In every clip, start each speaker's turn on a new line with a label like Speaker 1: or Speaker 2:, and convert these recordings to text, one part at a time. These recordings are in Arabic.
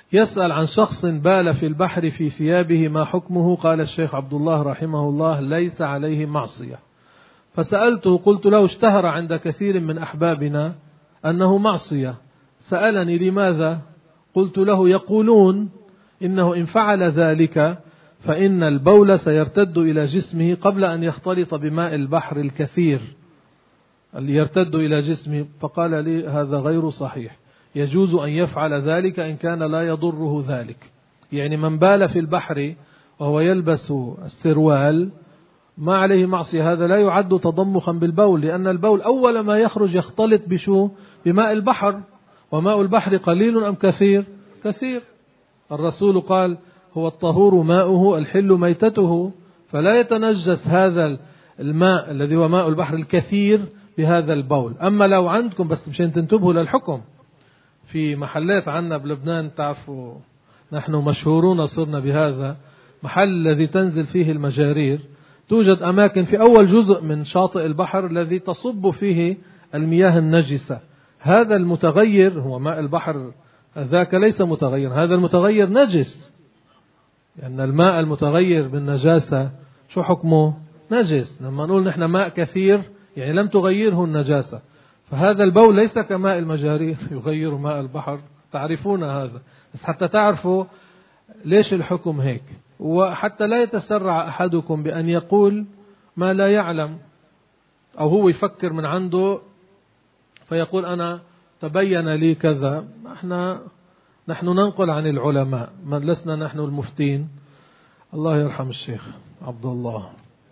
Speaker 1: يسأل عن شخص بال في البحر في ثيابه ما حكمه؟ قال الشيخ عبد الله رحمه الله: ليس عليه معصية. فسألته قلت له: اشتهر عند كثير من أحبابنا أنه معصية. سألني: لماذا؟ قلت له: يقولون إنه إن فعل ذلك فإن البول سيرتد إلى جسمه قبل أن يختلط بماء البحر الكثير، يرتد إلى جسمه. فقال لي: هذا غير صحيح، يجوز أن يفعل ذلك إن كان لا يضره ذلك. يعني من بال في البحر وهو يلبس السروال ما عليه معصية، هذا لا يعد تضمخا بالبول، لأن البول أول ما يخرج يختلط بماء البحر، وماء البحر قليل أم كثير؟ كثير. الرسول قال: هو الطهور ماؤه الحل ميتته، فلا يتنجس هذا الماء الذي هو ماء البحر الكثير بهذا البول. أما لو عندكم، بس مشان تنتبهوا للحكم، في محلات عنا بلبنان، تعرفوا نحن مشهورون صرنا بهذا، محل الذي تنزل فيه المجارير، توجد أماكن في أول جزء من شاطئ البحر الذي تصب فيه المياه النجسة. هذا المتغير هو ماء البحر، ذاك ليس متغير، هذا المتغير نجس، لأن الماء المتغير بالنجاسة شو حكمه؟ نجس. لما نقول نحن ماء كثير يعني لم تغيره النجاسة. فهذا البول ليس كماء المجارير يغير ماء البحر، تعرفون هذا، بس حتى تعرفوا ليش الحكم هيك، وحتى لا يتسرع أحدكم بأن يقول ما لا يعلم، أو هو يفكر من عنده فيقول أنا تبين لي كذا. نحن ننقل عن العلماء، لسنا نحن المفتين. الله يرحم الشيخ عبد الله.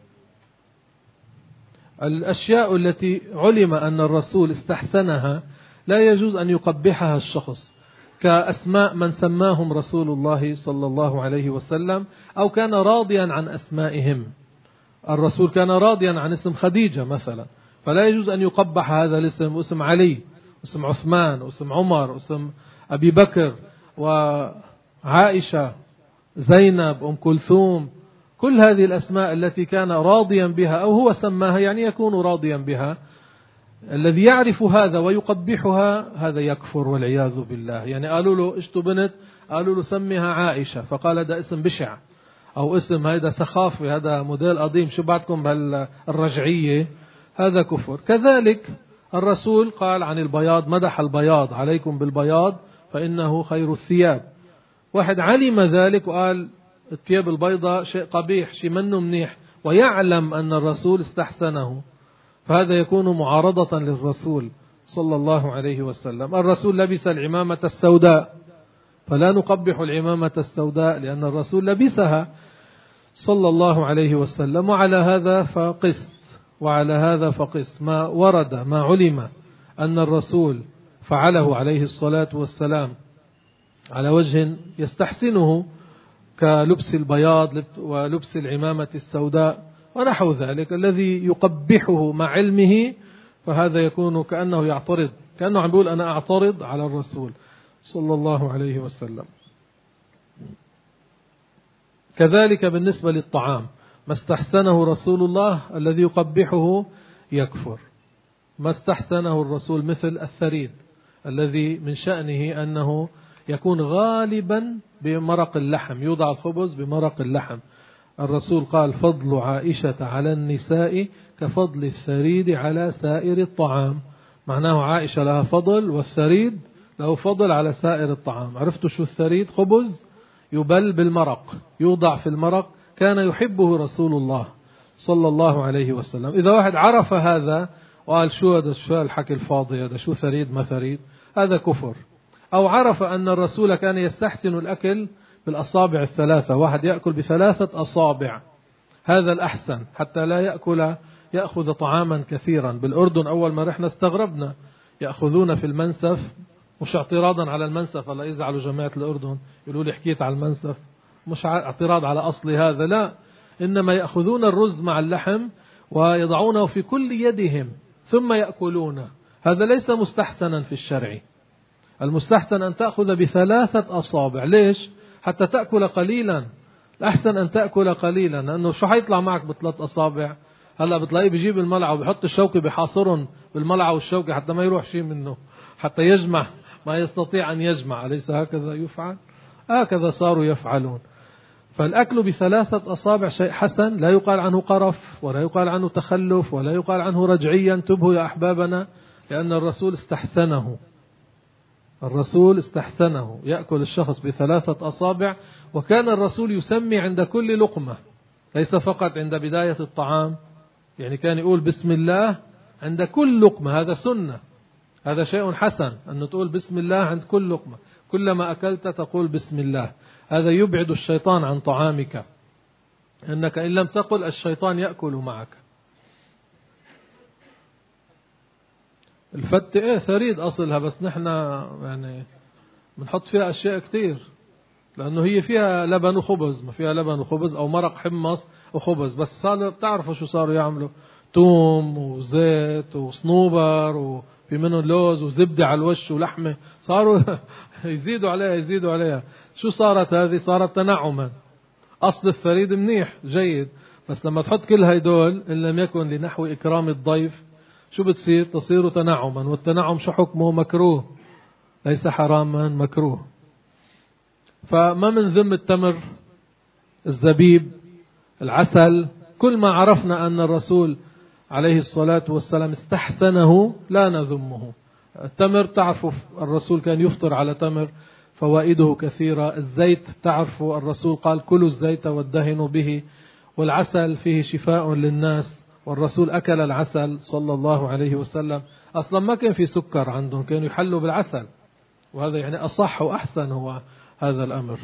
Speaker 1: الأشياء التي علم أن الرسول استحسنها لا يجوز أن يقبحها الشخص، كأسماء من سماهم رسول الله صلى الله عليه وسلم، أو كان راضيا عن أسمائهم. الرسول كان راضيا عن اسم خديجة مثلا، فلا يجوز أن يقبح هذا الاسم، واسم علي، واسم عثمان، واسم عمر، واسم أبي بكر وعائشة، زينب، أم كلثوم. كل هذه الأسماء التي كان راضيا بها أو هو سماها يعني يكون راضيا بها. الذي يعرف هذا ويقبحها هذا يكفر والعياذ بالله. يعني قالوا له اشتو بنت، قالوا له سميها عائشة، فقال هذا اسم بشع، أو اسم هذا سخافي، هذا موديل قديم، شو بعدكم بالرجعية، هذا كفر. كذلك الرسول قال عن البياض، مدح البياض: عليكم بالبياض فإنه خير الثياب. واحد علم ذلك وقال الثياب البيضاء شيء قبيح، شيء منه منيح، ويعلم أن الرسول استحسنه، فهذا يكون معارضة للرسول صلى الله عليه وسلم. الرسول لبس العمامة السوداء، فلا نقبح العمامة السوداء لأن الرسول لبسها صلى الله عليه وسلم. وعلى هذا فقس ما ورد، ما علم أن الرسول فعله عليه الصلاة والسلام على وجه يستحسنه، كلبس البياض ولبس العمامة السوداء ونحو ذلك، الذي يقبحه مع علمه، فهذا يكون كأنه يعترض، كأنه عم بيقول أنا أعترض على الرسول صلى الله عليه وسلم. كذلك بالنسبة للطعام، ما استحسنه رسول الله الذي يقبحه يكفر. ما استحسنه الرسول مثل الثريد الذي من شأنه أنه يكون غالبا بمرق اللحم، يوضع الخبز بمرق اللحم. الرسول قال: فضل عائشة على النساء كفضل الثريد على سائر الطعام. معناه عائشة لها فضل والثريد له فضل على سائر الطعام. عرفتوا شو الثريد؟ خبز يبل بالمرق، يوضع في المرق، كان يحبه رسول الله صلى الله عليه وسلم. إذا واحد عرف هذا وقال شو هذا، شو الحكي الفاضي هذا، شو ثريد ما ثريد، هذا كفر. أو عرف أن الرسول كان يستحسن الأكل بالأصابع الثلاثة، واحد يأكل بثلاثة أصابع، هذا الأحسن، حتى لا يأخذ طعاما كثيرا. بالأردن أول ما رحنا استغربنا، يأخذون في المنسف، مش اعتراضا على المنسف، الله يزعلوا جماعة الأردن يقولوا لي حكيت على المنسف، مش اعتراض على أصل هذا، لا، إنما يأخذون الرز مع اللحم ويضعونه في كل يدهم ثم يأكلونه. هذا ليس مستحسنا في الشرع. المستحسن أن تأخذ بثلاثة أصابع. ليش؟ حتى تأكل قليلا. الأحسن أن تأكل قليلا، لأنه شو حيطلع معك بثلاث أصابع؟ هلأ بتلاقيه بيجيب الملعقة وبيحط الشوكة بحاصرهم بالملعقة والشوكة حتى ما يروح شيء منه، حتى يجمع ما يستطيع أن يجمع. أليس هكذا يفعل؟ هكذا صاروا يفعلون. فالأكل بثلاثة أصابع شيء حسن، لا يقال عنه قرف ولا يقال عنه تخلف ولا يقال عنه رجعيا. انتبهوا يا أحبابنا، لأن الرسول استحسنه. الرسول استحسنه يأكل الشخص بثلاثة أصابع، وكان الرسول يسمي عند كل لقمة، ليس فقط عند بداية الطعام. يعني كان يقول بسم الله عند كل لقمة، هذا سنة، هذا شيء حسن أن تقول بسم الله عند كل لقمة. كلما أكلت تقول بسم الله. هذا يبعد الشيطان عن طعامك، أنك إن لم تقل الشيطان يأكل معك. الفتة ثريد أصلها، بس نحن يعني بنحط فيها أشياء كتير، لأنه هي فيها لبن وخبز، ما فيها لبن وخبز أو مرق حمص وخبز. بس صاروا بتعرفوا شو صاروا يعملوا؟ توم وزيت وصنوبر وفي منهم لوز وزبدة على الوش ولحمة، صاروا يزيدوا عليها. شو صارت هذه؟ صارت تنعما. أصل الثريد منيح جيد، بس لما تحط كل هيدول إن لم يكن لنحو إكرام الضيف شو بتصير؟ تصير تنعما. والتنعم شو حكمه؟ مكروه، ليس حراما، مكروه. فما من ذم التمر، الزبيب، العسل، كل ما عرفنا أن الرسول عليه الصلاة والسلام استحسنه لا نذمه. التمر تعرفوا الرسول كان يفطر على تمر، فوائده كثيرة. الزيت تعرفوا الرسول قال كلوا الزيت وادهنوا به. والعسل فيه شفاء للناس، والرسول أكل العسل صلى الله عليه وسلم. أصلا ما كان في سكر عندهم، كانوا يحلوا بالعسل، وهذا يعني أصح وأحسن هو هذا الأمر.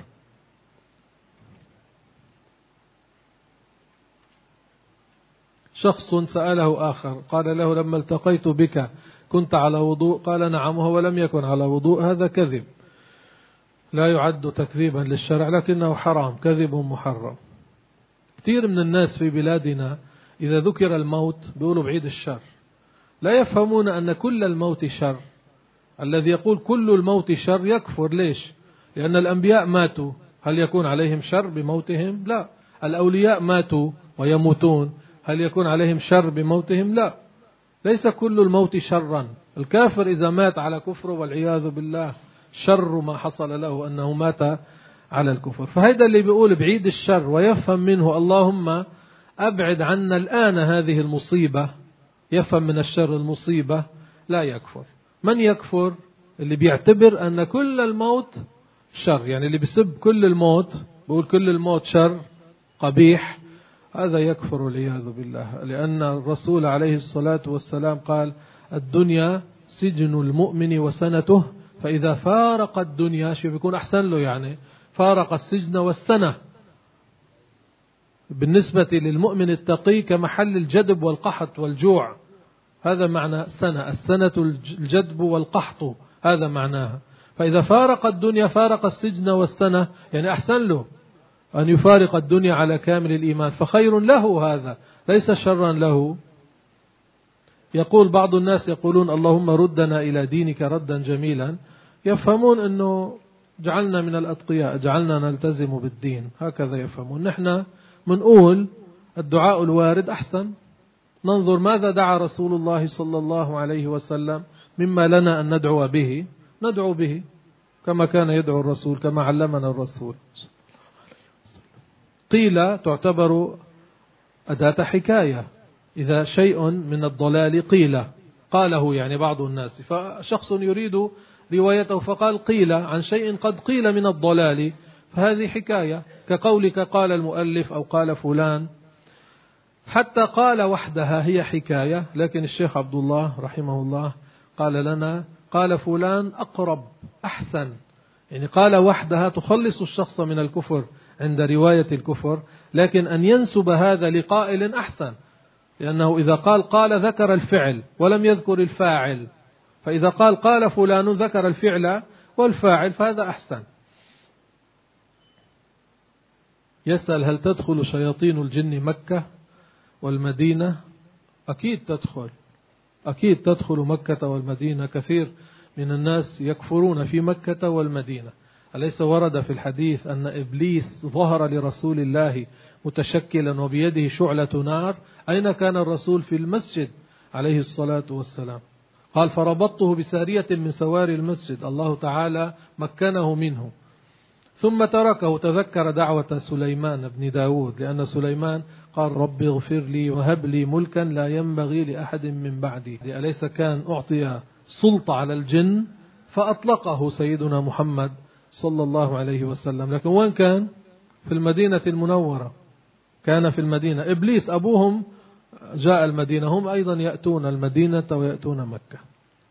Speaker 1: شخص سأله آخر قال له لما التقيت بك كنت على وضوء؟ قال نعم، وهو لم يكن على وضوء. هذا كذب، لا يعد تكذيبا للشرع، لكنه حرام، كذب محرم. كثير من الناس في بلادنا إذا ذكر الموت بيقولوا بعيد الشر، لا يفهمون أن كل الموت شر. الذي يقول كل الموت شر يكفر. ليش؟ لأن الأنبياء ماتوا، هل يكون عليهم شر بموتهم؟ لا. الأولياء ماتوا ويموتون، هل يكون عليهم شر بموتهم؟ لا. ليس كل الموت شرا. الكافر إذا مات على كفره والعياذ بالله شر ما حصل له أنه مات على الكفر. فهذا اللي بيقول بعيد الشر ويفهم منه اللهم أبعد عنا الآن هذه المصيبة، يفهم من الشر المصيبة، لا يكفر. من يكفر؟ اللي بيعتبر أن كل الموت شر، يعني اللي بيسب كل الموت، بيقول كل الموت شر قبيح، هذا يكفر والعياذ بالله. لأن الرسول عليه الصلاة والسلام قال الدنيا سجن المؤمن وسنته، فإذا فارق الدنيا شو بيكون أحسن له؟ يعني فارق السجن والسنة. بالنسبة للمؤمن التقي كمحل الجدب والقحط والجوع، هذا معنى سنة. السنة الجدب والقحط، هذا معناها. فإذا فارق الدنيا فارق السجن والسنة، يعني أحسن له أن يفارق الدنيا على كامل الإيمان، فخير له هذا، ليس شرا له. يقول بعض الناس يقولون اللهم ردنا إلى دينك ردا جميلا، يفهمون أنه جعلنا من الأتقياء، جعلنا نلتزم بالدين، هكذا يفهمون. نحن منقول الدعاء الوارد أحسن. ننظر ماذا دعا رسول الله صلى الله عليه وسلم، مما لنا أن ندعو به ندعو به كما كان يدعو الرسول، كما علمنا الرسول. قيل تعتبر أداة حكاية، إذا شيء من الضلال قيل، قاله يعني بعض الناس، فشخص يريد روايته فقال قيل عن شيء قد قيل من الضلال، فهذه حكاية، كقولك قال المؤلف أو قال فلان. حتى قال وحدها هي حكاية، لكن الشيخ عبد الله رحمه الله قال لنا قال فلان أقرب أحسن، يعني قال وحدها تخلص الشخص من الكفر عند رواية الكفر، لكن أن ينسب هذا لقائل أحسن، لأنه إذا قال ذكر الفعل ولم يذكر الفاعل، فإذا قال فلان ذكر الفعل والفاعل فهذا أحسن. يسأل هل تدخل شياطين الجن مكة والمدينة؟ أكيد تدخل مكة والمدينة. كثير من الناس يكفرون في مكة والمدينة. أليس ورد في الحديث أن إبليس ظهر لرسول الله متشكلا وبيده شعلة نار؟ أين كان الرسول؟ في المسجد عليه الصلاة والسلام. قال فربطته بسارية من سواري المسجد، الله تعالى مكنه منه. ثم تركه. تذكر دعوة سليمان بن داود، لأن سليمان قال رب اغفر لي وهب لي ملكا لا ينبغي لأحد من بعدي. أليس كان أعطي سلطة على الجن فأطلقه سيدنا محمد صلى الله عليه وسلم. لكن وين كان؟ في المدينة المنورة، كان في المدينة. إبليس أبوهم جاء المدينة، هم أيضا يأتون المدينة ويأتون مكة.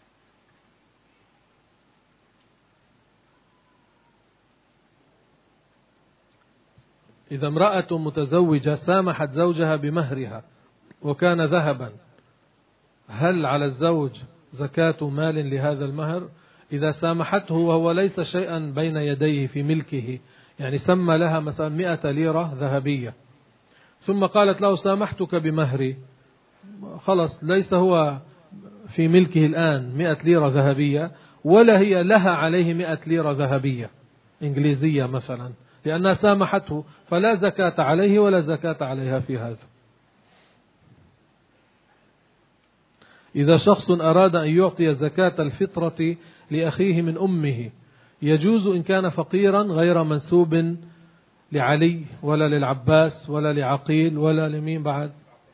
Speaker 1: إذا امرأة متزوجة سامحت زوجها بمهرها وكان ذهبا، هل على الزوج زكاة مال لهذا المهر؟ إذا سامحته وهو ليس شيئا بين يديه في ملكه، يعني سمى لها مثلا 100 ليرة ذهبية ثم قالت له سامحتك بمهري، خلص ليس هو في ملكه الآن 100 ليرة ذهبية، ولا هي لها عليه 100 ليرة ذهبية إنجليزية مثلا، لأنها سامحته، فلا زكاة عليه ولا زكاة عليها في هذا. إذا شخص أراد أن يعطي زكاة الفطرة لأخيه من أمه يجوز إن كان فقيرا غير منسوب لعلي ولا للعباس ولا لعقيل ولا لمين بعد؟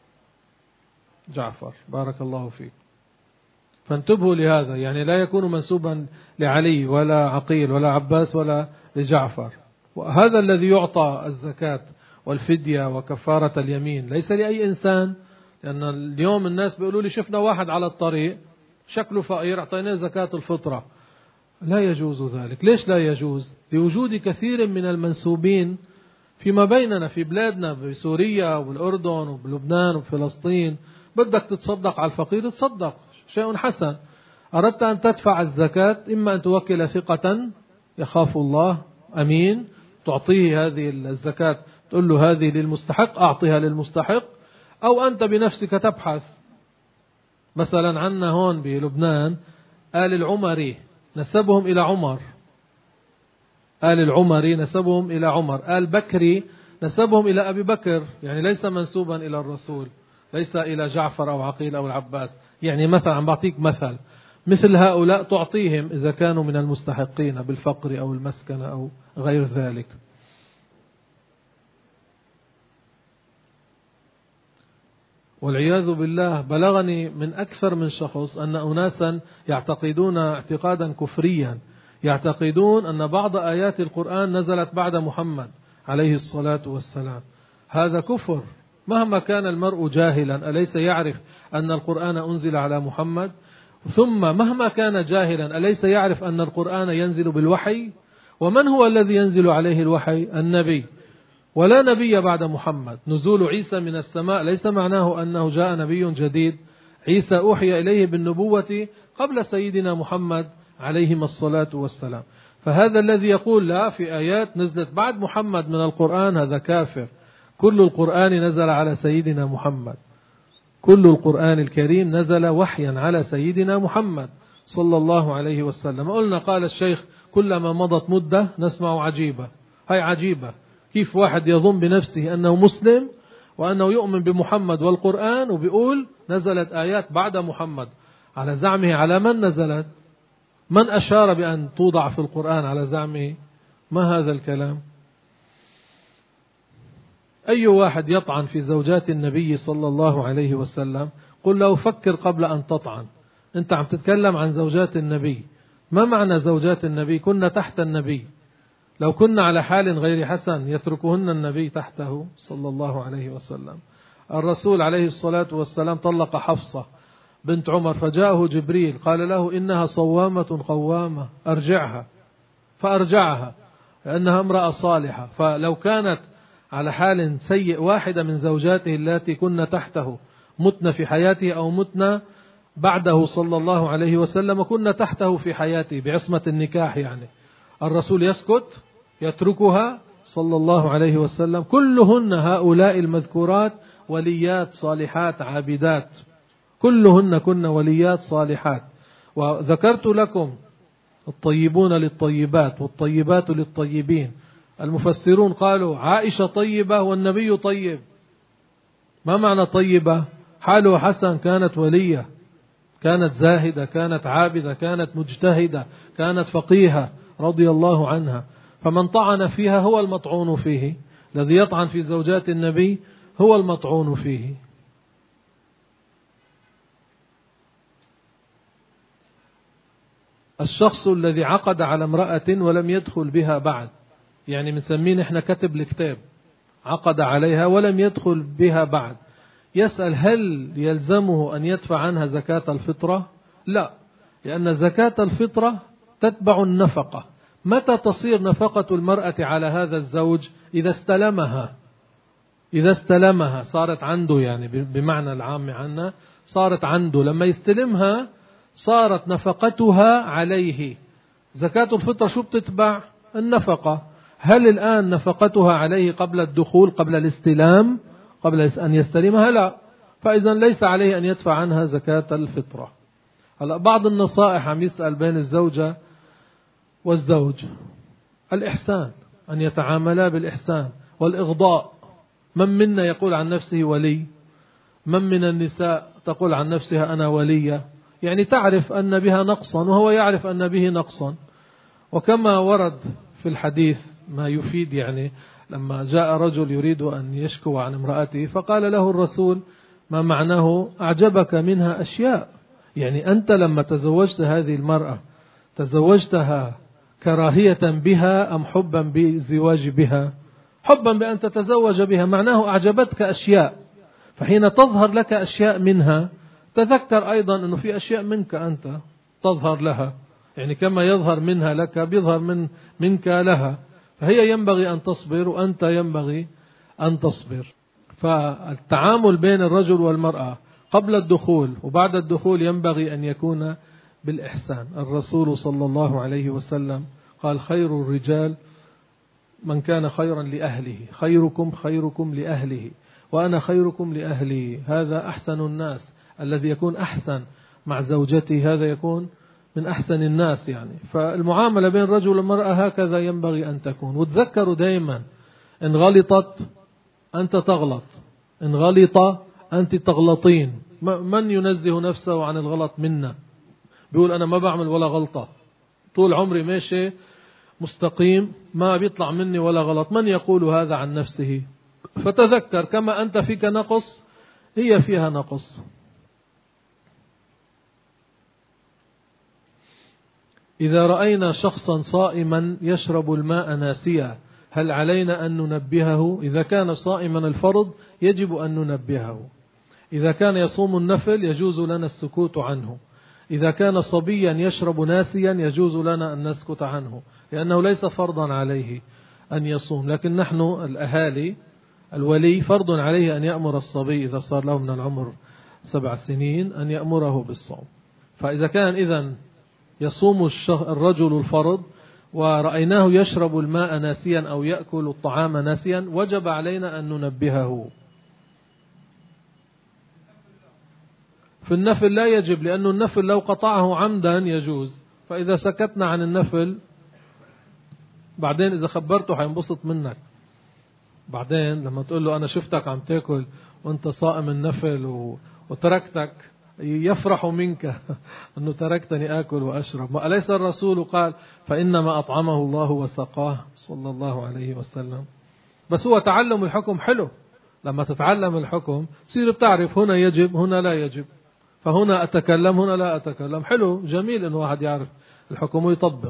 Speaker 1: جعفر، بارك الله فيك. فانتبهوا لهذا، يعني لا يكون منسوبا لعلي ولا عقيل ولا عباس ولا لجعفر. وهذا الذي يعطى الزكاة والفدية وكفارة اليمين ليس لأي إنسان، لأن اليوم الناس بيقولوا لي شفنا واحد على الطريق شكله فقير اعطيناه زكاة الفطرة. لا يجوز ذلك. ليش لا يجوز؟ لوجود كثير من المنسوبين فيما بيننا في بلادنا، بسوريا وبالأردن وبلبنان وبفلسطين. بدك تتصدق على الفقير تصدق، شيء حسن. أردت أن تدفع الزكاة إما أن توكل ثقة يخاف الله أمين تعطيه هذه الزكاة، تقول له هذه للمستحق أعطيها للمستحق، أو أنت بنفسك تبحث. مثلا عنا هون بلبنان آل العمري نسبهم إلى عمر، آل العمري نسبهم إلى عمر، آل بكري نسبهم إلى أبي بكر، يعني ليس منسوبا إلى الرسول، ليس إلى جعفر أو عقيل أو العباس. يعني مثلا عم بعطيك مثل هؤلاء تعطيهم إذا كانوا من المستحقين بالفقر أو المسكن أو غير ذلك. والعياذ بالله بلغني من أكثر من شخص أن أناسا يعتقدون اعتقادا كفريا، يعتقدون أن بعض آيات القرآن نزلت بعد محمد عليه الصلاة والسلام. هذا كفر. مهما كان المرء جاهلا أليس يعرف أن القرآن أنزل على محمد؟ ثم مهما كان جاهلا أليس يعرف أن القرآن ينزل بالوحي؟ ومن هو الذي ينزل عليه الوحي؟ النبي، ولا نبي بعد محمد. نزول عيسى من السماء ليس معناه أنه جاء نبي جديد. عيسى أوحي إليه بالنبوة قبل سيدنا محمد عليهما الصلاة والسلام. فهذا الذي يقول لا في آيات نزلت بعد محمد من القرآن هذا كافر. كل القرآن نزل على سيدنا محمد، كل القرآن الكريم نزل وحيا على سيدنا محمد صلى الله عليه وسلم. قلنا قال الشيخ كلما مضت مدة نسمع عجيبة. هاي عجيبة، كيف واحد يظن بنفسه أنه مسلم وأنه يؤمن بمحمد والقرآن وبيقول نزلت آيات بعد محمد، على زعمه على من نزلت؟ من أشار بأن توضع في القرآن على زعمه؟ ما هذا الكلام؟ أي واحد يطعن في زوجات النبي صلى الله عليه وسلم قل له فكر قبل أن تطعن. أنت عم تتكلم عن زوجات النبي، ما معنى زوجات النبي؟ كنا تحت النبي، لو كنا على حال غير حسن يتركهن النبي تحته صلى الله عليه وسلم. الرسول عليه الصلاة والسلام طلق حفصة بنت عمر فجاءه جبريل قال له إنها صوامة قوامة أرجعها، فأرجعها لأنها امرأة صالحة. فلو كانت على حال سيء واحدة من زوجاته التي كنا تحته متنا في حياته أو متنا بعده صلى الله عليه وسلم كنا تحته في حياته بعصمة النكاح، يعني الرسول يسكت يتركها صلى الله عليه وسلم. كلهن هؤلاء المذكورات وليات صالحات عابدات، كلهن كن وليات صالحات. وذكرت لكم الطيبون للطيبات والطيبات للطيبين. المفسرون قالوا عائشة طيبة والنبي طيب. ما معنى طيبة؟ حاله حسن، كانت ولية، كانت زاهدة، كانت عابدة، كانت مجتهدة، كانت فقيهة رضي الله عنها. فمن طعن فيها هو المطعون فيه، الذي يطعن في زوجات النبي هو المطعون فيه. الشخص الذي عقد على امرأة ولم يدخل بها بعد، يعني مسمين احنا كتب الكتاب، عقد عليها ولم يدخل بها بعد، يسأل هل يلزمه أن يدفع عنها زكاة الفطرة؟ لا، لأن زكاة الفطرة تتبع النفقة. متى تصير نفقة المرأة على هذا الزوج؟ إذا استلمها صارت عنده، يعني بمعنى العام عنا صارت عنده، لما يستلمها صارت نفقتها عليه. زكاة الفطرة شو بتتبع؟ النفقة. هل الآن نفقتها عليه قبل الدخول، قبل الاستلام، قبل أن يستلمها؟ لا، فإذا ليس عليه أن يدفع عنها زكاة الفطرة. هلا بعض النصائح عم يسأل بين الزوجة والزوج: الإحسان، أن يتعاملا بالإحسان والإغضاء. من منا يقول عن نفسه ولي؟ من من النساء تقول عن نفسها أنا ولية؟ يعني تعرف أن بها نقصا وهو يعرف أن به نقصا. وكما ورد في الحديث ما يفيد، يعني لما جاء رجل يريد أن يشكو عن امرأته فقال له الرسول ما معناه أعجبك منها أشياء، يعني أنت لما تزوجت هذه المرأة تزوجتها كراهية بها أم حبا بالزواج بها؟ حبا بأن تتزوج بها، معناه أعجبتك أشياء. فحين تظهر لك أشياء منها تذكر أيضا أنه في أشياء منك أنت تظهر لها، يعني كما يظهر منها لك بيظهر منك لها، فهي ينبغي أن تصبر وأنت ينبغي أن تصبر. فالتعامل بين الرجل والمرأة قبل الدخول وبعد الدخول ينبغي أن يكون بالإحسان. الرسول صلى الله عليه وسلم قال: خير الرجال من كان خيرا لأهله، خيركم خيركم لأهله وأنا خيركم لأهلي. هذا أحسن الناس، الذي يكون أحسن مع زوجته هذا يكون من أحسن الناس. يعني فالمعاملة بين الرجل والمرأة هكذا ينبغي أن تكون. وتذكروا دائما: إن غلطت أنت تغلط، إن غلط أنت تغلطين. من ينزه نفسه عن الغلط منا؟ بيقول أنا ما بعمل ولا غلطة، طول عمري ماشي مستقيم، ما بيطلع مني ولا غلط. من يقول هذا عن نفسه؟ فتذكر كما أنت فيك نقص هي فيها نقص. إذا رأينا شخصا صائما يشرب الماء ناسيا هل علينا أن ننبهه؟ إذا كان صائما الفرض يجب أن ننبهه. إذا كان يصوم النفل يجوز لنا السكوت عنه. إذا كان صبيا يشرب ناسيا يجوز لنا أن نسكت عنه، لأنه ليس فرضا عليه أن يصوم. لكن نحن الأهالي، الولي فرض عليه أن يأمر الصبي إذا صار له من العمر 7 سنين أن يأمره بالصوم. فإذا كان إذن يصوم الرجل الفرض ورأيناه يشرب الماء ناسيا أو يأكل الطعام ناسيا وجب علينا أن ننبهه. في النفل لا يجب، لأن النفل لو قطعه عمدا يجوز، فإذا سكتنا عن النفل بعدين إذا خبرته حينبسط منك. بعدين لما تقول له أنا شفتك عم تاكل وأنت صائم النفل وتركتك يفرح منك أنه تركتني آكل وأشرب. أليس الرسول قال فإنما أطعمه الله وسقاه صلى الله عليه وسلم؟ بس هو تعلم الحكم حلو، لما تتعلم الحكم تصير بتعرف هنا يجب هنا لا يجب، فهنا أتكلم هنا لا أتكلم. حلو جميل أنه واحد يعرف الحكم ويطبق.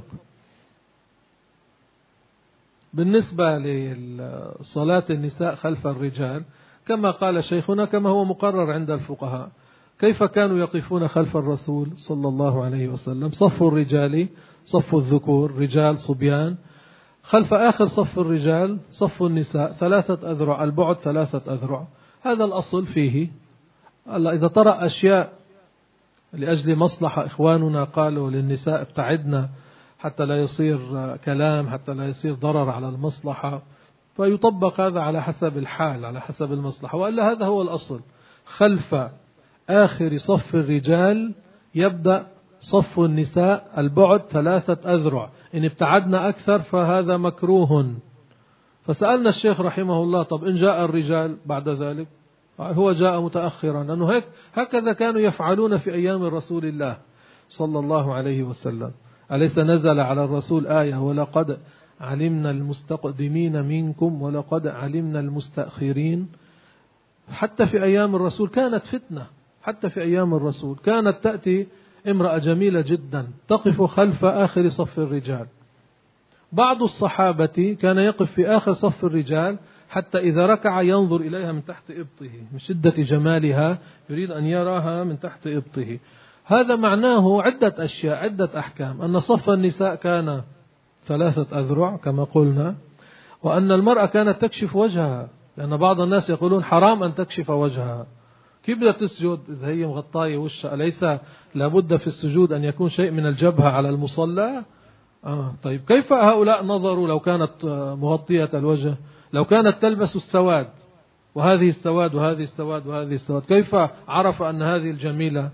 Speaker 1: بالنسبة لصلاة النساء خلف الرجال كما قال شيخنا كما هو مقرر عند الفقهاء. كيف كانوا يقفون خلف الرسول صلى الله عليه وسلم؟ صف الرجال صف الذكور، رجال صبيان، خلف آخر صف الرجال صف النساء 3 أذرع، البعد 3 أذرع. هذا الأصل فيه. إذا طرأ أشياء لأجل مصلحة إخواننا قالوا للنساء ابتعدنا حتى لا يصير كلام، حتى لا يصير ضرر على المصلحة، فيطبق هذا على حسب الحال، على حسب المصلحة. وإلا هذا هو الأصل. خلف آخر صف الرجال يبدأ صف النساء، البعد 3 أذرع. إن ابتعدنا أكثر فهذا مكروه. فسألنا الشيخ رحمه الله طب إن جاء الرجال بعد ذلك؟ هو جاء متأخرا، لأنه هكذا كانوا يفعلون في أيام رسول الله صلى الله عليه وسلم. أليس نزل على الرسول آية ولقد علمنا المستقدمين منكم ولقد علمنا المستأخرين. حتى في أيام الرسول كانت فتنة، حتى في أيام الرسول كانت تأتي امرأة جميلة جدا تقف خلف آخر صف الرجال. بعض الصحابة كان يقف في آخر صف الرجال حتى إذا ركع ينظر إليها من تحت إبطه، من شدة جمالها يريد أن يراها من تحت إبطه. هذا معناه عدة أشياء، عدة أحكام: أن صف النساء كان 3 أذرع كما قلنا، وأن المرأة كانت تكشف وجهها، لأن بعض الناس يقولون حرام أن تكشف وجهها، كيف بدها تسجد إذا هي مغطاية وشها؟ أليس لابد في السجود أن يكون شيء من الجبهة على المصلى؟ طيب كيف هؤلاء نظروا لو كانت مغطية الوجه، لو كانت تلبس السواد وهذه السواد وهذه السواد وهذه السواد، كيف عرف أن هذه الجميلة؟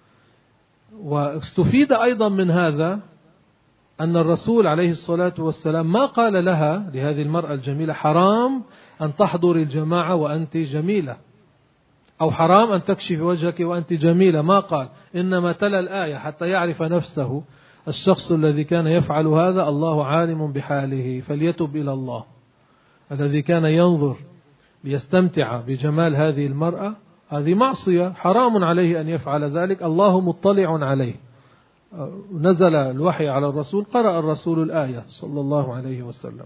Speaker 1: واستفيد أيضا من هذا أن الرسول عليه الصلاة والسلام ما قال لها، لهذه المرأة الجميلة، حرام أن تحضر الجماعة وأنت جميلة، أو حرام أن تكشف وجهك وأنت جميلة، ما قال. إنما تلا الآية حتى يعرف نفسه الشخص الذي كان يفعل هذا الله عالم بحاله فليتب إلى الله. الذي كان ينظر ليستمتع بجمال هذه المرأة هذه معصية، حرام عليه أن يفعل ذلك، الله مطلع عليه. نزل الوحي على الرسول، قرأ الرسول الآية صلى الله عليه وسلم.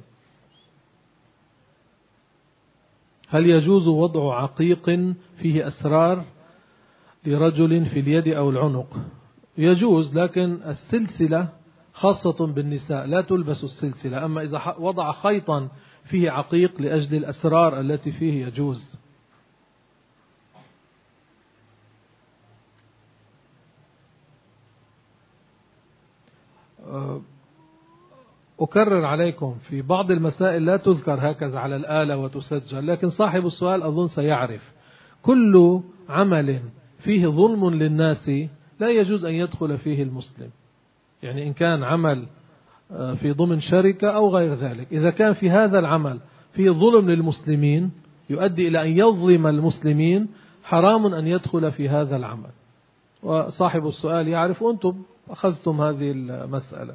Speaker 1: هل يجوز وضع عقيق فيه أسرار لرجل في اليد أو العنق؟ يجوز، لكن السلسلة خاصة بالنساء لا تلبس السلسلة. أما إذا وضع خيطا فيه عقيق لأجل الأسرار التي فيه يجوز. أكرر عليكم في بعض المسائل لا تذكر هكذا على الآلة وتسجل، لكن صاحب السؤال أظن سيعرف. كل عمل فيه ظلم للناس لا يجوز أن يدخل فيه المسلم، يعني إن كان عمل في ضمن شركة أو غير ذلك، إذا كان في هذا العمل فيه ظلم للمسلمين يؤدي إلى أن يظلم المسلمين، حرام أن يدخل في هذا العمل. وصاحب السؤال يعرف، وأنتم أخذتم هذه المسألة.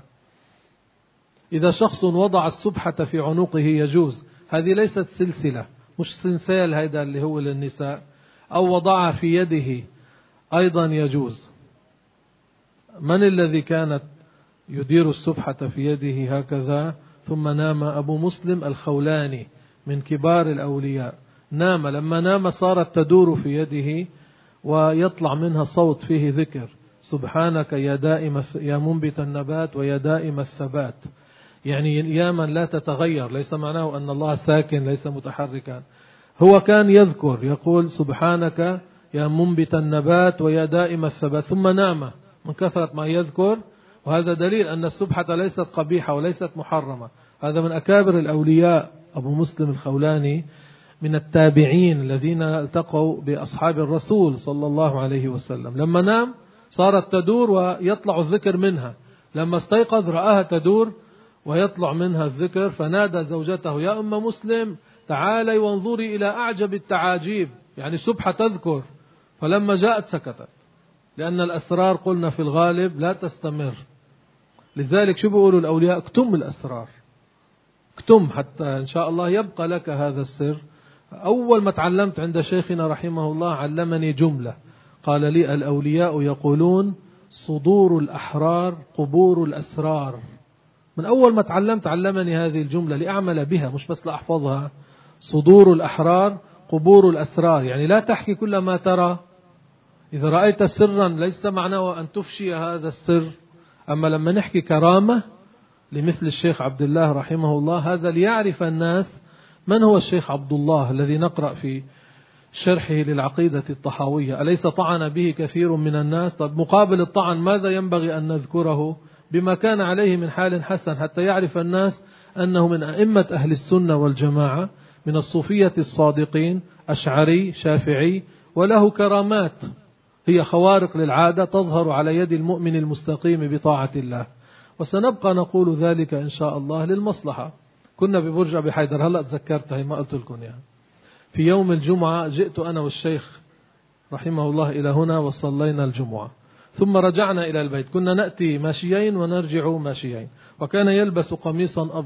Speaker 1: إذا شخص وضع السبحة في عنقه يجوز، هذه ليست سلسلة، مش سنسال هيدا اللي هو للنساء، أو وضعها في يده أيضا يجوز. من الذي كانت يدير السبحة في يده هكذا ثم نام؟ أبو مسلم الخولاني من كبار الأولياء، نام، لما نام صارت تدور في يده ويطلع منها صوت فيه ذكر: سبحانك يا دائم يا منبت النبات ويا دائم الثبات، يعني يا من لا تتغير، ليس معناه أن الله ساكن ليس متحركا. هو كان يذكر يقول سبحانك يا منبت النبات ويا دائم الثبات، ثم نام من كثرة ما يذكر. وهذا دليل أن السبحة ليست قبيحة وليست محرمة. هذا من أكابر الأولياء أبو مسلم الخولاني، من التابعين الذين التقوا بأصحاب الرسول صلى الله عليه وسلم. لما نام صارت تدور ويطلع الذكر منها، لما استيقظ رآها تدور ويطلع منها الذكر، فنادى زوجته: يا أم مسلم تعالي وانظري إلى أعجب التعاجيب، يعني سبحة تذكر. فلما جاءت سكتت، لأن الأسرار قلنا في الغالب لا تستمر. لذلك شو بيقولوا الأولياء؟ اكتم الأسرار، اكتم حتى إن شاء الله يبقى لك هذا السر. أول ما تعلمت عند شيخنا رحمه الله علمني جملة، قال لي: الأولياء يقولون صدور الأحرار قبور الأسرار. من أول ما تعلمت علمني هذه الجملة لأعمل بها، مش بس لأحفظها. صدور الأحرار قبور الأسرار، يعني لا تحكي كل ما ترى. إذا رأيت سرا ليس معناه أن تفشي هذا السر. أما لما نحكي كرامة لمثل الشيخ عبد الله رحمه الله، هذا ليعرف الناس من هو الشيخ عبد الله الذي نقرأ في شرحه للعقيدة الطحاوية. أليس طعن به كثير من الناس؟ طب مقابل الطعن ماذا ينبغي أن نذكره؟ بما كان عليه من حال حسن، حتى يعرف الناس أنه من أئمة أهل السنة والجماعة، من الصوفية الصادقين، أشعري شافعي، وله كرامات هي خوارق للعادة تظهر على يد المؤمن المستقيم بطاعة الله. وسنبقى نقول ذلك إن شاء الله للمصلحة. كنا ببرج أبي حيدر، هلأ تذكرتها ما قلت لكم يعني. في يوم الجمعة جئت أنا والشيخ رحمه الله إلى هنا وصلينا الجمعة، ثم رجعنا إلى البيت. كنا نأتي ماشيين ونرجع ماشيين، وكان يلبس قميصا أبيض،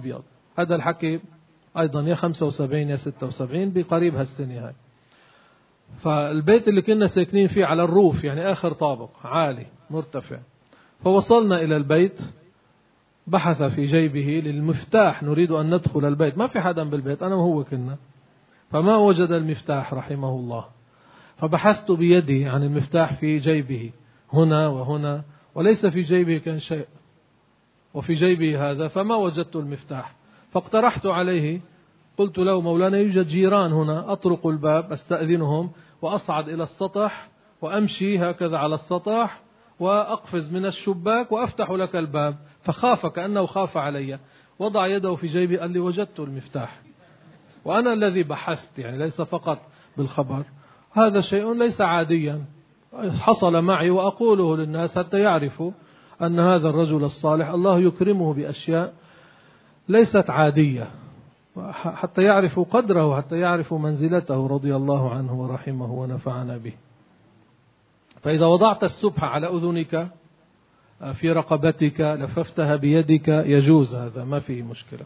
Speaker 1: هذا الحكي أيضا يا 75 يا 76 بقريب هالسنة هاي. فالبيت اللي كنا ساكنين فيه على الروف، يعني آخر طابق عالي مرتفع. فوصلنا إلى البيت، بحث في جيبه للمفتاح، نريد أن ندخل البيت، ما في حدا بالبيت، أنا وهو كنا، فما وجد المفتاح رحمه الله. فبحثت بيدي عن المفتاح في جيبه هنا وهنا، وليس في جيبه كان شيء، وفي جيبه هذا فما وجدت المفتاح. فاقترحت عليه، قلت له: مولانا يوجد جيران هنا، أطرق الباب أستأذنهم وأصعد إلى السطح وأمشي هكذا على السطح وأقفز من الشباك وأفتح لك الباب. فخاف، كأنه خاف علي، وضع يده في جيبي، قال لي: وجدت المفتاح. وأنا الذي بحثت، يعني ليس فقط بالخبر. هذا شيء ليس عاديا، حصل معي، وأقوله للناس حتى يعرفوا أن هذا الرجل الصالح الله يكرمه بأشياء ليست عادية، حتى يعرفوا قدره، حتى يعرفوا منزلته رضي الله عنه ورحمه ونفعنا به. فإذا وضعت السبحة على أذنك في رقبتك لففتها بيدك يجوز، هذا ما فيه مشكلة.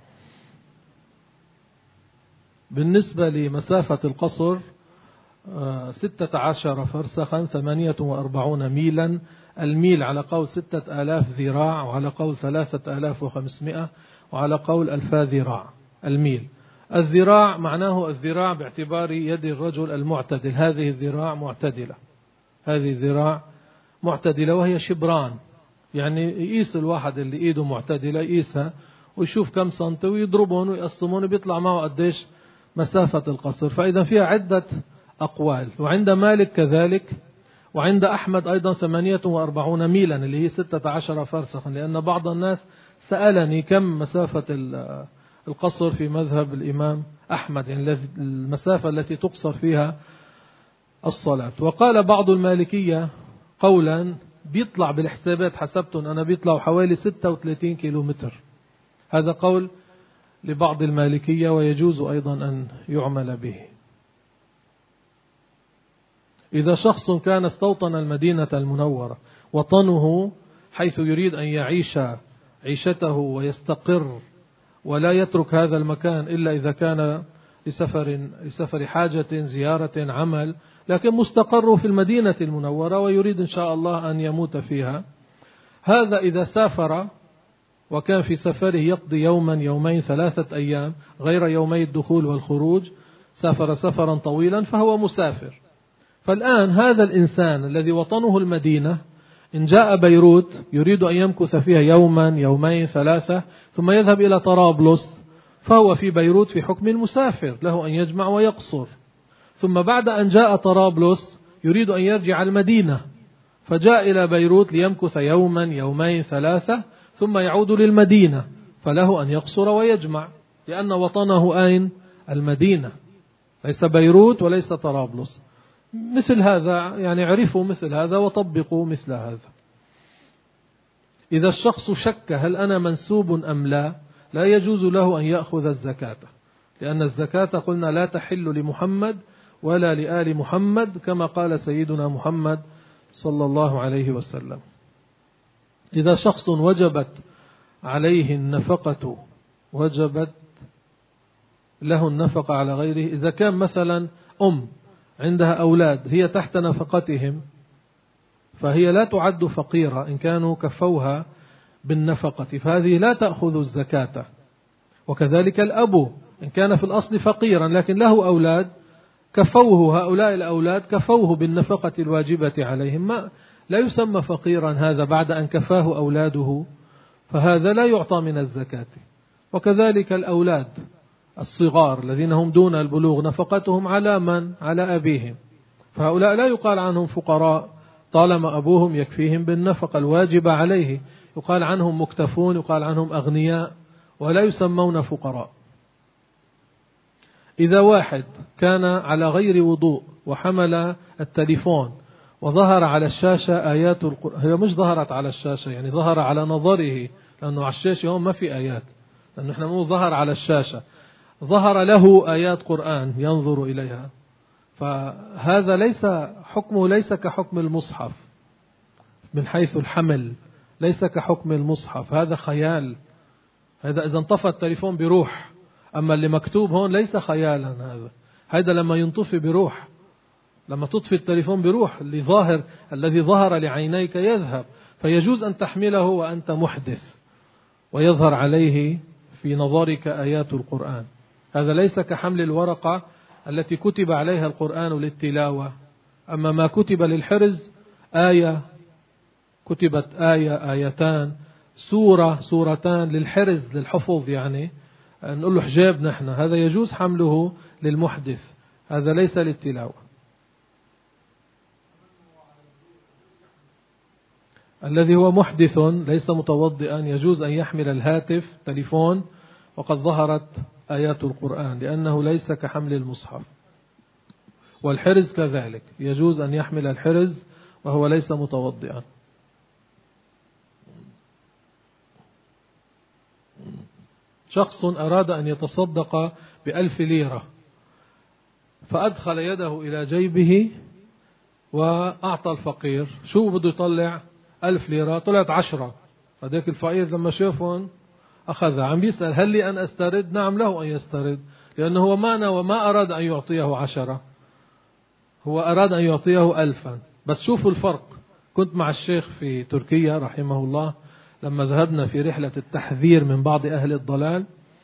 Speaker 1: بالنسبة لمسافة القصر 16 فرسخا 48 ميلا. الميل على قول 6000 ذراع، وعلى قول 3500، وعلى قول 1000 ذراع. الميل، الذراع معناه الذراع باعتبار يد الرجل المعتدل، هذه الذراع معتدلة، هذه الذراع معتدلة وهي شبران، يعني يقيس الواحد اللي ايده معتدلة يقيسها ويشوف كم سنتي ويضربون ويقسمون بيطلع معه قديش مسافة القصر. فإذا فيها عدة أقوال، وعند مالك كذلك، وعند أحمد أيضا 48 ميلا اللي هي 16 فرسخا، لأن بعض الناس سألني كم مسافة القصر في مذهب الإمام أحمد، يعني المسافة التي تقصر فيها الصلاة. وقال بعض المالكية قولا بيطلع بالحسابات، حسبتهم أنا، بيطلع حوالي 36 كيلومتر. هذا قول لبعض المالكية ويجوز أيضا أن يعمل به. إذا شخص كان استوطن المدينة المنورة وطنه، حيث يريد أن يعيش عيشته ويستقر، ولا يترك هذا المكان إلا إذا كان لسفر حاجة، زيارة، عمل، لكن مستقر في المدينة المنورة ويريد إن شاء الله أن يموت فيها، هذا إذا سافر وكان في سفره يقضي يوما يومين 3 أيام غير يومي الدخول والخروج، سافر سفرا طويلا فهو مسافر. فالآن هذا الإنسان الذي وطنه المدينة إن جاء بيروت يريد أن يمكث فيها يوما يومين 3 ثم يذهب إلى طرابلس، فهو في بيروت في حكم المسافر، له أن يجمع ويقصر. ثم بعد أن جاء طرابلس يريد أن يرجع المدينة، فجاء إلى بيروت ليمكث يوما يومين 3 ثم يعود للمدينة، فله أن يقصر ويجمع، لأن وطنه أين؟ المدينة، ليس بيروت وليس طرابلس. مثل هذا، يعني عرفوا مثل هذا وطبقوا مثل هذا. إذا الشخص شك هل أنا منسوب أم لا، لا يجوز له أن يأخذ الزكاة، لأن الزكاة قلنا لا تحل لمحمد ولا لآل محمد، كما قال سيدنا محمد صلى الله عليه وسلم. إذا شخص وجبت عليه النفقة، وجبت له النفقة على غيره، إذا كان مثلا عندها أولاد هي تحت نفقتهم، فهي لا تعد فقيرة إن كانوا كفوها بالنفقة، فهذه لا تأخذ الزكاة. وكذلك الأب إن كان في الأصل فقيرا لكن له أولاد كفوه، هؤلاء الأولاد كفوه بالنفقة الواجبة عليهم، لا يسمى فقيرا هذا بعد أن كفاه أولاده، فهذا لا يعطى من الزكاة. وكذلك الأولاد الصغار الذين هم دون البلوغ نفقتهم على من؟ على أبيهم، فهؤلاء لا يقال عنهم فقراء طالما أبوهم يكفيهم بالنفقة الواجبة عليه، يقال عنهم مكتفون، يقال عنهم أغنياء، ولا يسمون فقراء. إذا واحد كان على غير وضوء وحمل التليفون وظهر على الشاشة آيات القرآن، هي مش ظهرت على الشاشة، يعني ظهر على نظره، لأنه على الشاشة هم ما في آيات، لأنه احنا نقول ظهر على الشاشة، ظهر له آيات قرآن ينظر إليها، فهذا ليس حكمه ليس كحكم المصحف من حيث الحمل، ليس كحكم المصحف، هذا خيال، هذا إذا انطفى التليفون بروح. أما اللي مكتوب هون ليس خيالا، هذا لما ينطفي بروح، لما تطفي التليفون بروح الذي ظهر لعينيك يذهب، فيجوز أن تحمله وأنت محدث ويظهر عليه في نظرك آيات القرآن. هذا ليس كحمل الورقة التي كتب عليها القرآن للتلاوة. أما ما كتب للحرز آية، كتبت آية آيتان، سورة سورتان للحرز للحفظ، يعني نقول له حجاب نحن، هذا يجوز حمله للمحدث، هذا ليس للتلاوة. الذي هو محدث ليس متوضئا يجوز أن يحمل الهاتف تليفون وقد ظهرت آيات القرآن، لأنه ليس كحمل المصحف. والحرز كذلك يجوز أن يحمل الحرز وهو ليس متوضئا. شخص أراد أن يتصدق ب1000 ليرة، فأدخل يده إلى جيبه وأعطى الفقير. شو بده يطلع؟ 1000 ليرة، طلعت 10. هذاك الفقير لما شافهم أخذها. عم بيسأل هل لي أن أسترد؟ نعم له أن يسترد، لأنه هو معنا وما أراد أن يعطيه 10، هو أراد أن يعطيه 1000. بس شوفوا الفرق. كنت مع الشيخ في تركيا رحمه الله لما ذهبنا في رحلة التحذير من بعض أهل الضلال،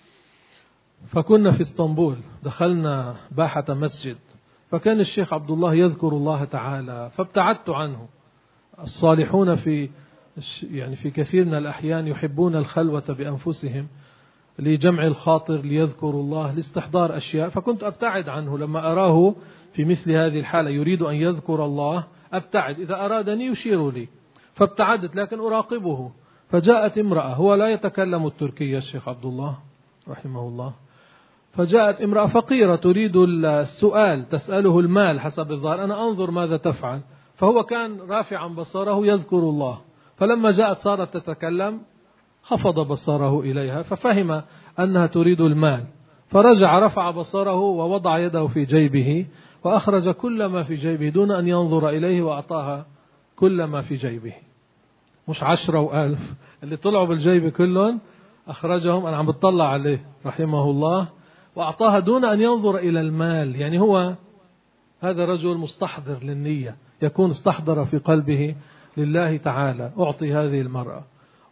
Speaker 1: فكنا في اسطنبول، دخلنا باحة مسجد، فكان الشيخ عبد الله يذكر الله تعالى، فابتعدت عنه. الصالحون في كثير من الأحيان يحبون الخلوة بأنفسهم لجمع الخاطر، ليذكروا الله، لاستحضار أشياء، فكنت أبتعد عنه. لما أراه في مثل هذه الحالة يريد أن يذكر الله أبتعد، إذا أرادني يشير لي، فابتعدت لكن أراقبه. فجاءت امرأة، هو لا يتكلم التركية الشيخ عبد الله رحمه الله، فجاءت امرأة فقيرة تريد السؤال، تسأله المال حسب الظاهر، أنا أنظر ماذا تفعل. فهو كان رافعا بصره يذكر الله، فلما جاءت صارت تتكلم خفض بصره إليها، ففهم أنها تريد المال، فرجع رفع بصره ووضع يده في جيبه وأخرج كل ما في جيبه دون أن ينظر إليه، وأعطاها كل ما في جيبه، مش 10 و1000 اللي طلعوا بالجيب كلهم أخرجهم. أنا عم بتطلع عليه رحمه الله، وأعطاها دون أن ينظر إلى المال. يعني هو هذا رجل مستحضر للنية، يكون استحضر في قلبه لله تعالى أعطي هذه المرأة.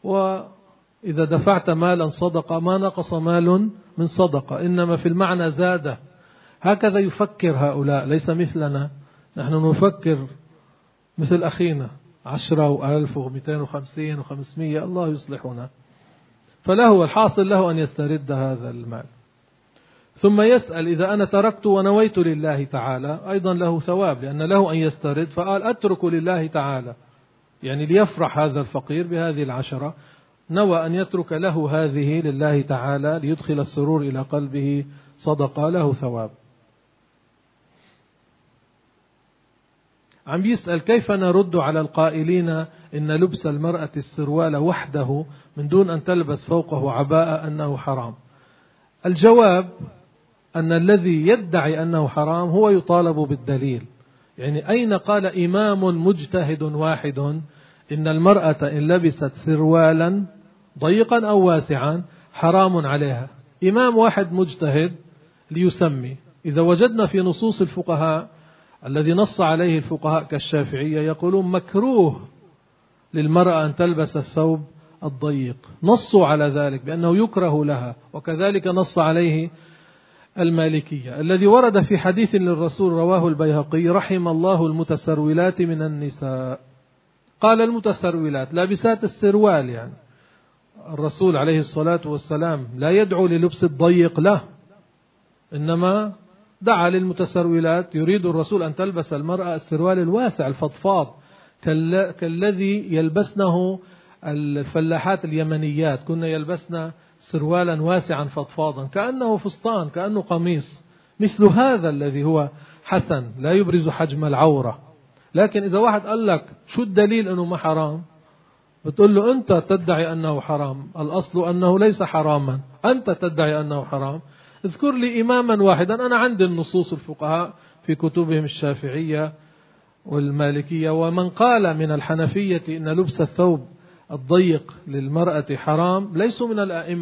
Speaker 1: وإذا دفعت مالا صدقة ما نقص مال من صدقة، إنما في المعنى زاد. هكذا يفكر هؤلاء، ليس مثلنا. نحن نفكر مثل أخينا 10 و1000 و250 و500، الله يصلحنا. فله الحاصل له أن يسترد هذا المال. ثم يسأل إذا أنا تركت ونويت لله تعالى، أيضا له ثواب، لأن له أن يسترد، فقال أترك لله تعالى، يعني ليفرح هذا الفقير بهذه 10، نوى أن يترك له هذه لله تعالى ليدخل السرور إلى قلبه، صدقة له ثواب. عم يسأل كيف نرد على القائلين إن لبس المرأة السروال وحده من دون أن تلبس فوقه عباءة أنه حرام. الجواب أن الذي يدعي أنه حرام هو يطالب بالدليل. يعني أين قال إمام مجتهد واحد إن المرأة إن لبست سروالا ضيقا أو واسعا حرام عليها؟ إمام واحد مجتهد ليسمي. إذا وجدنا في نصوص الفقهاء الذي نص عليه الفقهاء كالشافعية يقولون مكروه للمرأة أن تلبس الثوب الضيق، نصوا على ذلك بأنه يكره لها، وكذلك نص عليه المالكية. الذي ورد في حديث للرسول رواه البيهقي رحم الله المتسرولات من النساء، قال المتسرولات لابسات السروال، يعني الرسول عليه الصلاة والسلام لا يدعو للبس الضيق له، إنما دعا للمتسرولات. يريد الرسول أن تلبس المرأة السروال الواسع الفضفاض كالذي يلبسنه الفلاحات اليمنيات، كنا يلبسنا سروالا واسعا فضفاضا كأنه فستان، كأنه قميص، مثل هذا الذي هو حسن لا يبرز حجم العورة. لكن إذا واحد قال لك شو الدليل أنه ما حرام، بتقول له أنت تدعي أنه حرام، الأصل أنه ليس حراما، أنت تدعي أنه حرام، اذكر لي إماما واحدا. أنا عندي النصوص الفقهاء في كتبهم الشافعية والمالكية، ومن قال من الحنفية إن لبس الثوب الضيق للمرأة حرام ليسوا من الأئمة،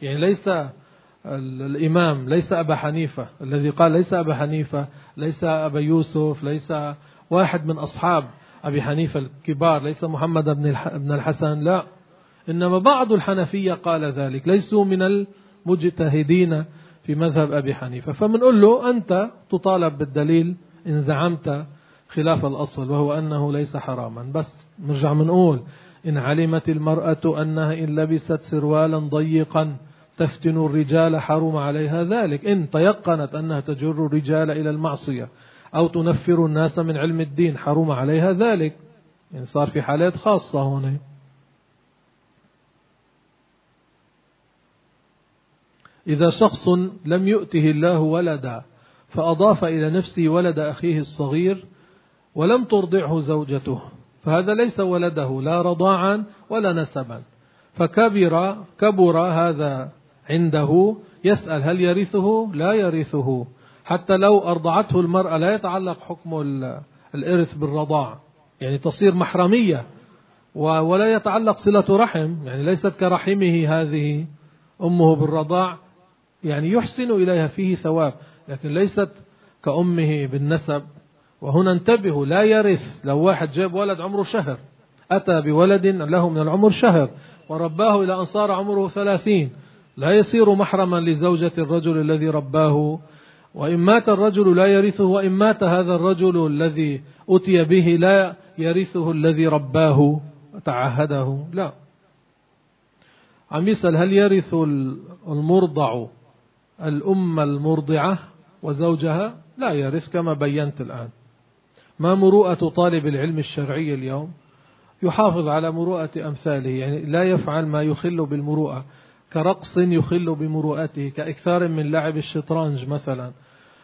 Speaker 1: يعني ليس الإمام، ليس أبا حنيفة الذي قال، ليس أبا حنيفة، ليس أبا يوسف، ليس واحد من أصحاب أبي حنيفة الكبار، ليس محمد بن الحسن، لا، إنما بعض الحنفية قال ذلك، ليسوا من المجتهدين في مذهب أبي حنيفة. فمنقول له أنت تطالب بالدليل إن زعمت خلاف الأصل وهو أنه ليس حراما. بس نرجع منقول إن علمت المرأة أنها إن لبست سروالا ضيقا تفتن الرجال حرم عليها ذلك، إن تيقنت أنها تجر الرجال إلى المعصية أو تنفر الناس من علم الدين حرم عليها ذلك. يعني صار في حالات خاصة هنا. إذا شخص لم يؤته الله ولدا فأضاف إلى نفسه ولد أخيه الصغير ولم ترضعه زوجته، فهذا ليس ولده لا رضاعا ولا نسبا، فكبر هذا عنده، يسأل هل يرثه؟ لا يرثه، حتى لو أرضعته المرأة لا يتعلق حكم الإرث بالرضاع، يعني تصير محرمية ولا يتعلق صلة رحم، يعني ليست كرحمه هذه أمه بالرضاع، يعني يحسن إليها فيه ثواب، لكن ليست كأمه بالنسب. وهنا انتبهوا، لا يرث لو واحد جاب ولد عمره شهر، أتى بولد له من العمر شهر ورباه إلى أن صار عمره 30، لا يصير محرما لزوجة الرجل الذي رباه، وإن مات الرجل لا يرثه، وإن مات هذا الرجل الذي أتي به لا يرثه الذي رباه وتعهده، لا. عم يسأل هل يرث المرضع الأم المرضعة وزوجها؟ لا يرث كما بينت الآن. ما مروءة طالب العلم الشرعي اليوم؟ يحافظ على مروءة أمثاله، يعني لا يفعل ما يخل بالمروءة، كرقص يخل بمروءته، كإكثار من لعب الشطرنج مثلا،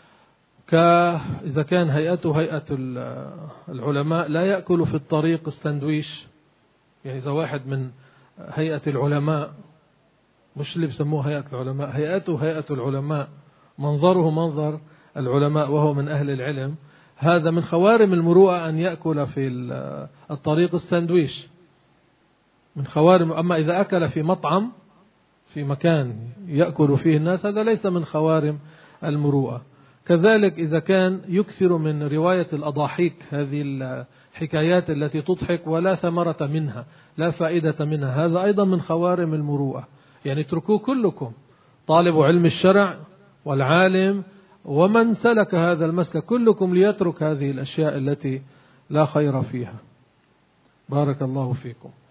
Speaker 1: إذا كان هيئته هيئة العلماء لا يأكل في الطريق السندويش، يعني إذا واحد من هيئة العلماء، مش اللي بسموه هيئة العلماء، هيئته هيئة العلماء، منظره منظر العلماء وهو من أهل العلم، هذا من خوارم المروءة أن يأكل في الطريق السندويش، من خوارم. أما إذا أكل في مطعم في مكان يأكل فيه الناس، هذا ليس من خوارم المروءة. كذلك إذا كان يكثر من رواية الأضاحيك، هذه الحكايات التي تضحك ولا ثمرة منها، لا فائدة منها، هذا أيضا من خوارم المروءة. يعني اتركوه كلكم، طالب علم الشرع والعالم ومن سلك هذا المسلك، كلكم ليترك هذه الأشياء التي لا خير فيها. بارك الله فيكم.